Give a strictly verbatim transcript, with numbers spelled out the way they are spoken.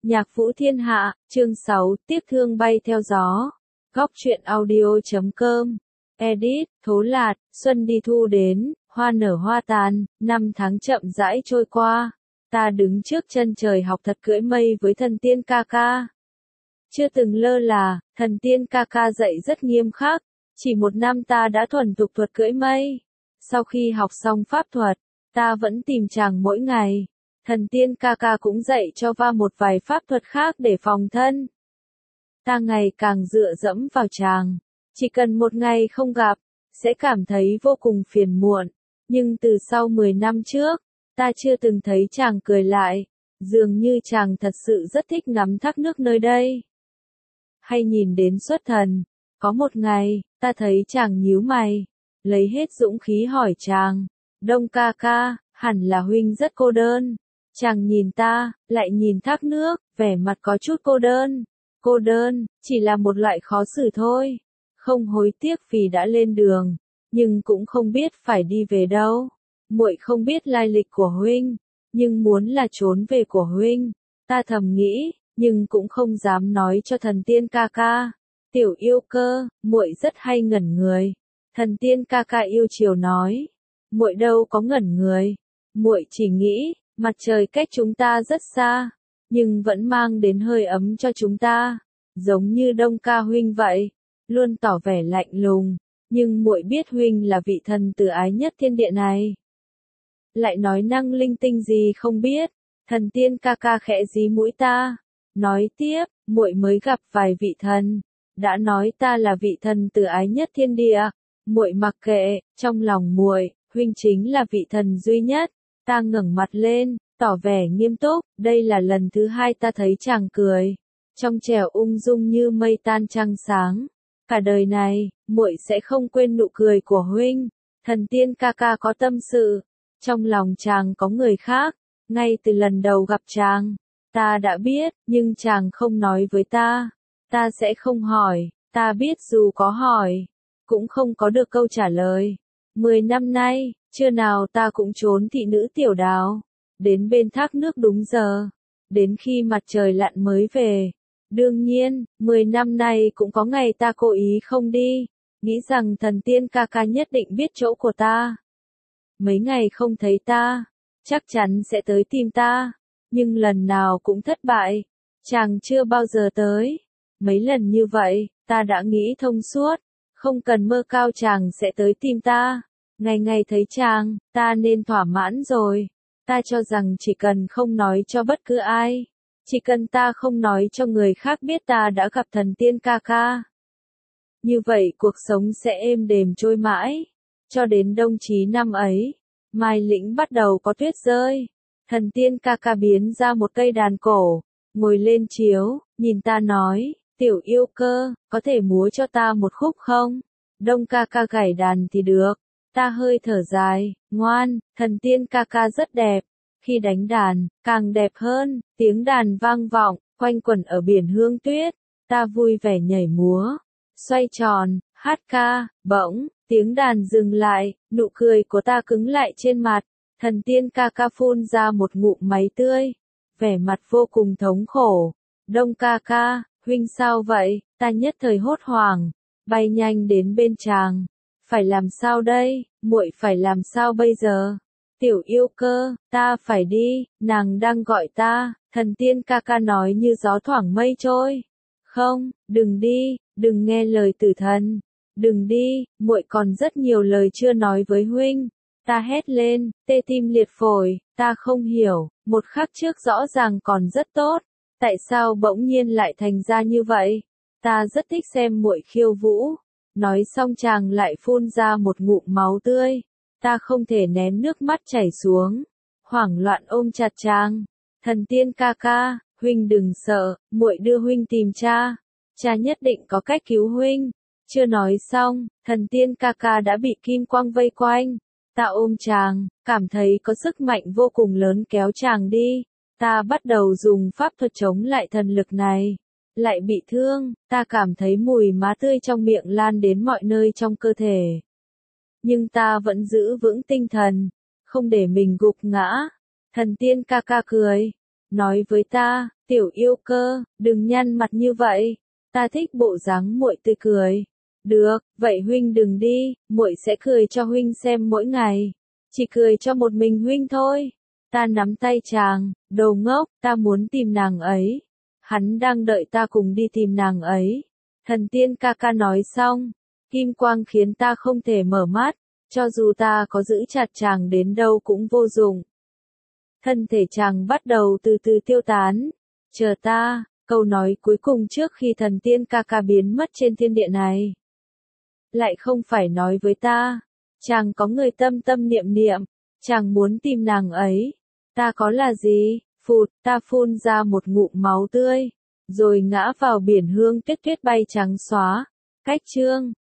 Nhạc Vũ Thiên Hạ, chương sáu, Tiếc thương bay theo gió. Góc truyện audio chấm com. Edit, Thố Lạt, xuân đi thu đến, hoa nở hoa tàn, năm tháng chậm rãi trôi qua. Ta đứng trước chân trời học thật cưỡi mây với thần tiên ca ca. Chưa từng lơ là, thần tiên ca ca dạy rất nghiêm khắc. Chỉ một năm ta đã thuần thục thuật cưỡi mây. Sau khi học xong pháp thuật, ta vẫn tìm chàng mỗi ngày. Thần tiên ca ca cũng dạy cho va một vài pháp thuật khác để phòng thân. Ta ngày càng dựa dẫm vào chàng. Chỉ cần một ngày không gặp, sẽ cảm thấy vô cùng phiền muộn. Nhưng từ sau mười năm trước, ta chưa từng thấy chàng cười lại. Dường như chàng thật sự rất thích ngắm thác nước nơi đây. Hay nhìn đến xuất thần. Có một ngày, ta thấy chàng nhíu mày. Lấy hết dũng khí hỏi chàng. Đông ca ca, hẳn là huynh rất cô đơn. Chàng nhìn ta, lại nhìn thác nước, vẻ mặt có chút cô đơn. Cô đơn, chỉ là một loại khó xử thôi. Không hối tiếc vì đã lên đường, nhưng cũng không biết phải đi về đâu. Muội không biết lai lịch của huynh, nhưng muốn là trốn về của huynh. Ta thầm nghĩ, nhưng cũng không dám nói cho thần tiên ca ca. Tiểu yêu cơ, muội rất hay ngẩn người. Thần tiên ca ca yêu chiều nói, muội đâu có ngẩn người. Muội chỉ nghĩ, mặt trời cách chúng ta rất xa, nhưng vẫn mang đến hơi ấm cho chúng ta, giống như Đông ca huynh vậy, luôn tỏ vẻ lạnh lùng, nhưng muội biết huynh là vị thần từ ái nhất thiên địa này. Lại nói năng linh tinh gì không biết, thần tiên ca ca khẽ dí mũi ta, nói tiếp, muội mới gặp vài vị thần, đã nói ta là vị thần từ ái nhất thiên địa, muội mặc kệ, trong lòng muội, huynh chính là vị thần duy nhất. Ta ngẩng mặt lên, tỏ vẻ nghiêm túc, đây là lần thứ hai ta thấy chàng cười. Trong trẻo ung dung như mây tan trăng sáng. Cả đời này, muội sẽ không quên nụ cười của huynh. Thần tiên ca ca có tâm sự. Trong lòng chàng có người khác. Ngay từ lần đầu gặp chàng, ta đã biết, nhưng chàng không nói với ta. Ta sẽ không hỏi, ta biết dù có hỏi, cũng không có được câu trả lời. Mười năm nay, trưa nào ta cũng trốn thị nữ tiểu đào, đến bên thác nước đúng giờ, đến khi mặt trời lặn mới về. Đương nhiên, mười năm nay cũng có ngày ta cố ý không đi, nghĩ rằng thần tiên ca ca nhất định biết chỗ của ta. Mấy ngày không thấy ta, chắc chắn sẽ tới tìm ta, nhưng lần nào cũng thất bại, chàng chưa bao giờ tới. Mấy lần như vậy, ta đã nghĩ thông suốt, không cần mơ cao chàng sẽ tới tìm ta. Ngày ngày thấy chàng, ta nên thỏa mãn rồi. Ta cho rằng chỉ cần không nói cho bất cứ ai, chỉ cần ta không nói cho người khác biết ta đã gặp thần tiên ca ca. Như vậy cuộc sống sẽ êm đềm trôi mãi. Cho đến đông chí năm ấy, Mai Lĩnh bắt đầu có tuyết rơi. Thần tiên ca ca biến ra một cây đàn cổ, ngồi lên chiếu, nhìn ta nói, tiểu yêu cơ, có thể múa cho ta một khúc không? Đông ca ca gảy đàn thì được. Ta hơi thở dài, ngoan, thần tiên ca ca rất đẹp. Khi đánh đàn, càng đẹp hơn, tiếng đàn vang vọng, quanh quẩn ở biển hương tuyết. Ta vui vẻ nhảy múa, xoay tròn, hát ca, bỗng, tiếng đàn dừng lại, nụ cười của ta cứng lại trên mặt. Thần tiên ca ca phun ra một ngụm máy tươi, vẻ mặt vô cùng thống khổ. Đông ca ca, huynh sao vậy? Ta nhất thời hốt hoảng, bay nhanh đến bên chàng. Phải làm sao đây, muội phải làm sao bây giờ? Tiểu yêu cơ, ta phải đi, nàng đang gọi ta. Thần tiên ca ca nói như gió thoảng mây trôi. Không, đừng đi, đừng nghe lời tử thần. Đừng đi, muội còn rất nhiều lời chưa nói với huynh. Ta hét lên, tê tim liệt phổi, ta không hiểu, một khắc trước rõ ràng còn rất tốt. Tại sao bỗng nhiên lại thành ra như vậy? Ta rất thích xem muội khiêu vũ. Nói xong chàng lại phun ra một ngụm máu tươi. Ta không thể nén nước mắt chảy xuống. Hoảng loạn ôm chặt chàng. Thần tiên ca ca, huynh đừng sợ, muội đưa huynh tìm cha. Cha nhất định có cách cứu huynh. Chưa nói xong, thần tiên ca ca đã bị kim quang vây quanh. Ta ôm chàng, cảm thấy có sức mạnh vô cùng lớn kéo chàng đi. Ta bắt đầu dùng pháp thuật chống lại thần lực này. Lại bị thương, ta cảm thấy mùi má tươi trong miệng lan đến mọi nơi trong cơ thể. Nhưng ta vẫn giữ vững tinh thần, không để mình gục ngã. Thần tiên ca ca cười, nói với ta, tiểu yêu cơ, đừng nhăn mặt như vậy, ta thích bộ dáng muội tươi cười. Được, vậy huynh đừng đi, muội sẽ cười cho huynh xem mỗi ngày. Chỉ cười cho một mình huynh thôi. Ta nắm tay chàng, đồ ngốc, ta muốn tìm nàng ấy. Hắn đang đợi ta cùng đi tìm nàng ấy. Thần tiên ca ca nói xong, kim quang khiến ta không thể mở mắt, cho dù ta có giữ chặt chàng đến đâu cũng vô dụng. Thân thể chàng bắt đầu từ từ tiêu tán. Chờ ta, câu nói cuối cùng trước khi thần tiên ca ca biến mất trên thiên địa này. Lại không phải nói với ta, chàng có người tâm tâm niệm niệm, chàng muốn tìm nàng ấy. Ta có là gì? Phụt, ta phun ra một ngụm máu tươi, rồi ngã vào biển hương tuyết tuyết bay trắng xóa. Cách chương